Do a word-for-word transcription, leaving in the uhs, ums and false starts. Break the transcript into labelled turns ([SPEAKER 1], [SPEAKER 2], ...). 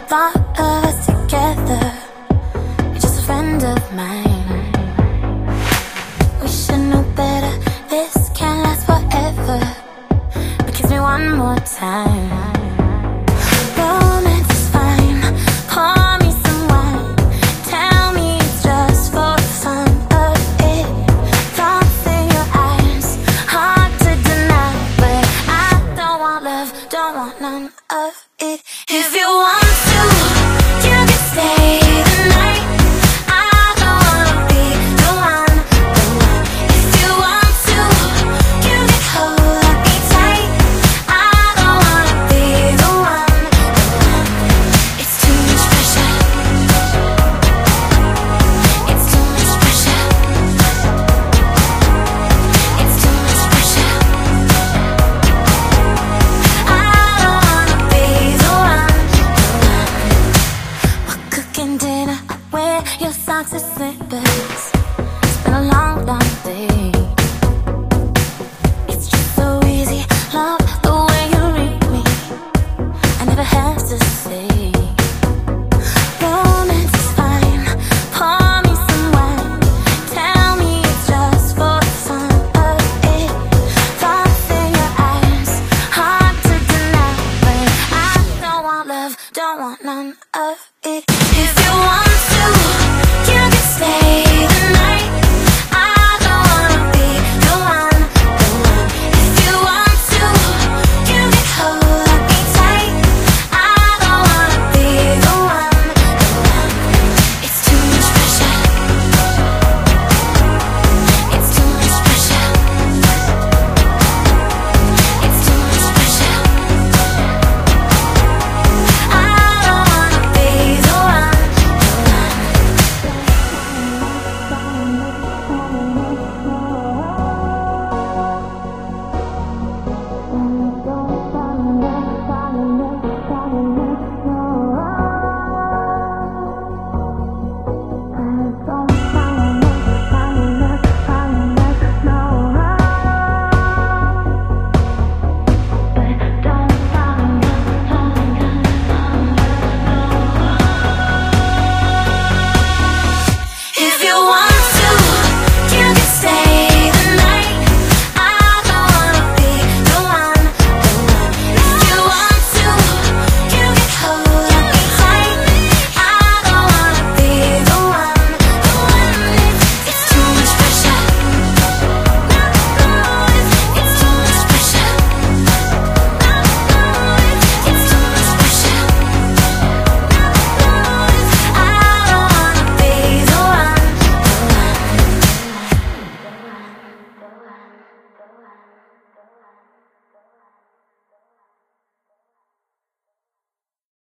[SPEAKER 1] thought of us together. You're just a friend of mine. We should know better, this can't last forever. But kiss me one more time. Romance is fine, pour me some wine. Tell me it's just for the fun of it. Thoughts in your eyes, hard to deny. But I don't want love, don't want none of it. If you want